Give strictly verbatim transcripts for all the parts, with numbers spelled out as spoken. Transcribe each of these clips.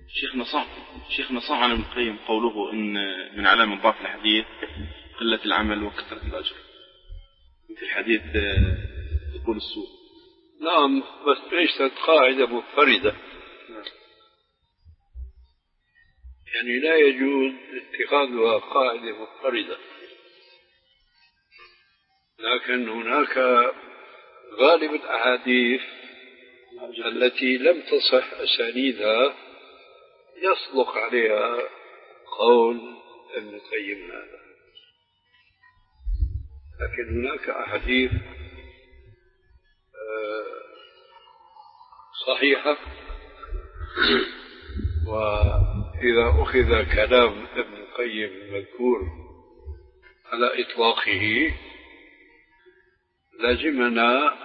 شيخنا صح شيخنا صح عن ابن القيم قوله إن من علامة ضعف الحديث قلة العمل وكثرة الأجر في الحديث يقول السوء. نعم، بس ليست قاعدة مضطردة. يعني لا يجوز اتخاذها قاعدة مضطردة، لكن هناك غالب الأحاديث التي لم تصح أسانيدها يصدق عليها قول ابن القيم هذا، لكن هناك أحاديث صحيحة، وإذا أخذ كلام ابن القيم المذكور على إطلاقه لزمنا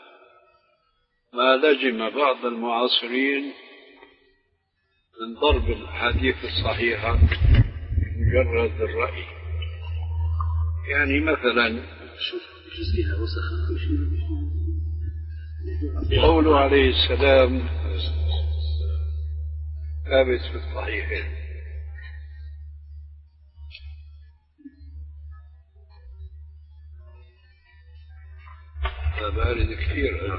ما لزم بعض المعاصرين من ضرب الحديث الصحيحة مجرد الرأي. يعني مثلا قوله عليه السلام ثابت في الصحيحين، هذا بارد كثير.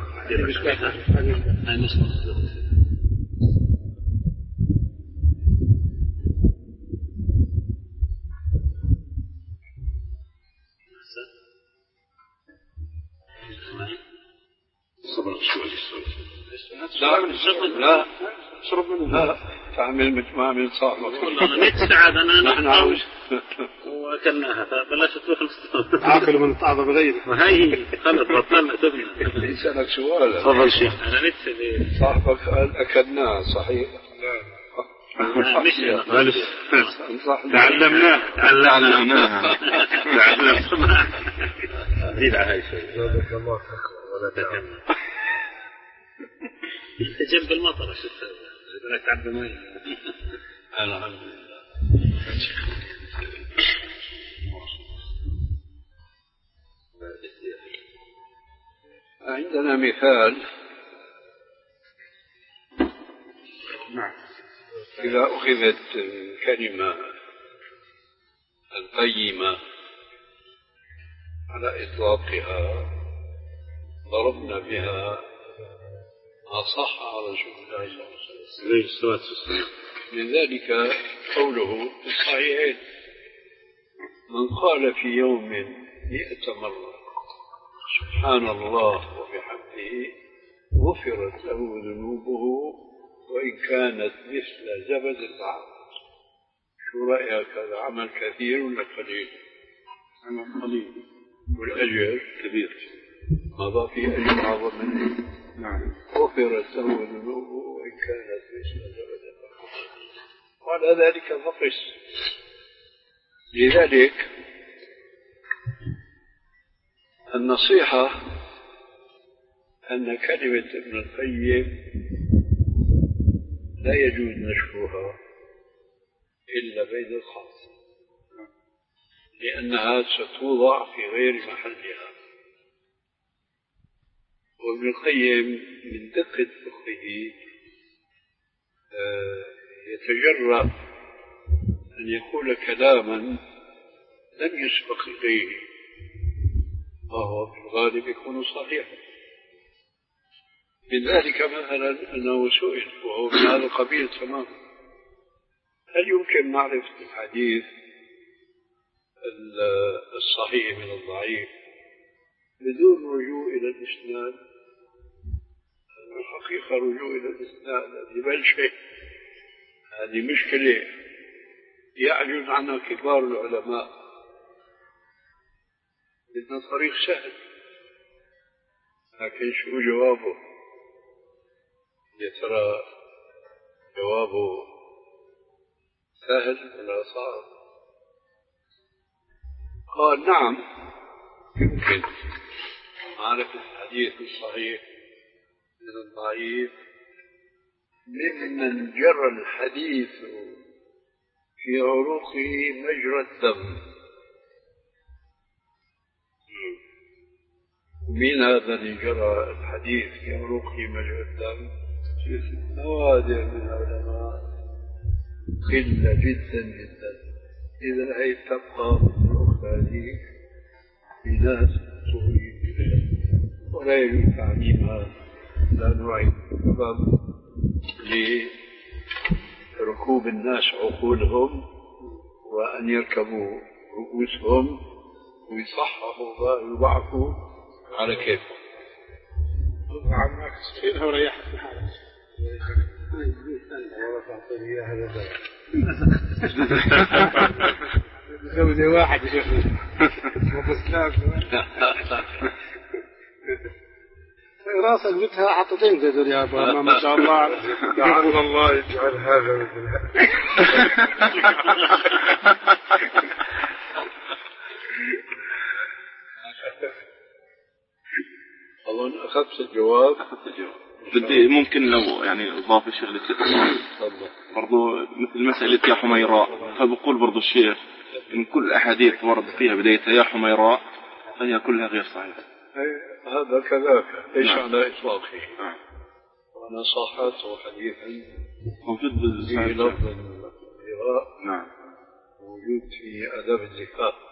لا اشرب منه، لا تعمل مثل ما عمل صاحبك. والله نتسعد انا نحن واكلناها فبلاش تروح المستوى. عاقل من تعظ بغيره. وهي خلص بطلنا تبنى. يسألك سؤال. تفضل شيخ. انا نتسعد. صاحبك قال اكلناها صحيح؟ لا مش تعلمناه تعلمناها تعلمناها. زيد على هاي شيء. ولا تكلم. جنب المطر شفت بدك تعبي مي. الحمد لله. عندنا مثال. إذا أخذت الكلمة القيمة على إطلاقها ضربنا بها ما صح على رسول الله صلى الله عليه وسلم. من ذلك قوله في الصحيحين: من قال في يوم مئة مرة سبحان الله وبحمده غفرت له ذنوبه وإن كانت مثل زبد البحر. شو رأيك؟ هذا عمل كثير ولا قليل؟ عمل قليل والأجر كبير. ماذا في أجر أعظم منه؟ نعم. غفرت له ذنوبه وإن كانت مثل زبد البحر. وعلى ذلك فقس. لذلك النصيحة أن كلمة ابن القيم لا يجوز نشرها إلا بين الخاص، لأنها ستوضع في غير محلها. وابن القيم من دقة فقهه يتجرأ أن يقول كلاما لم يسبق إليه، وهو في الغالب يكون صحيحا. من ذلك مثلا أنه سئل وهو من هذا القبيل تماما: هل يمكن معرفة الحديث الصحيح من الضعيف بدون رجوع إلى الإسناد؟ الحقيقة رجوع إلى الإسناد هذه بل شيء، هذه مشكلة يعجز عنها كبار العلماء، لأن الطريق سهل. لكن شو جوابه؟ يا ترى جوابه سهل ولا صعب؟ قال: نعم يمكن معرفة الحديث الصحيح من الضعيف ممن جرى الحديث في عروقه مجرى الدم. من هذا اللي جرى الحديث في عروقه مجرى الدم؟ نوادر من العلماء قلة جدا جدا. إذا هي تبقى الأخت هذه في ناس تريد ولا يجوز تعميمها، لا نعيد سبب لركوب الناس عقولهم وأن يركبوا رؤوسهم ويصححوا ويضعفوا على كيفهم. عمك تشيلها وريحك في حالك. والله تعطيني إياها هذا زوجي واحد يا شيخ وبسلاك راسك بتها حطتين زي دول يا بابا ما شاء الله. لعل الله يجعل هذا مثل أظن أخذت الجواب. أخذت الجواب. بدي ممكن لو يعني إضافة شغلة برضو مثل مسألة يا حميراء، فبقول برضو الشيخ إن كل أحاديث ورد فيها بدايتها يا حميراء فهي كلها غير صحيحة. هذا كذاك ليس نعم. على إطلاقه. نعم. وأنا صحته حديثا موجود في لفظ الحميراء. نعم. موجود في آداب الزفاف.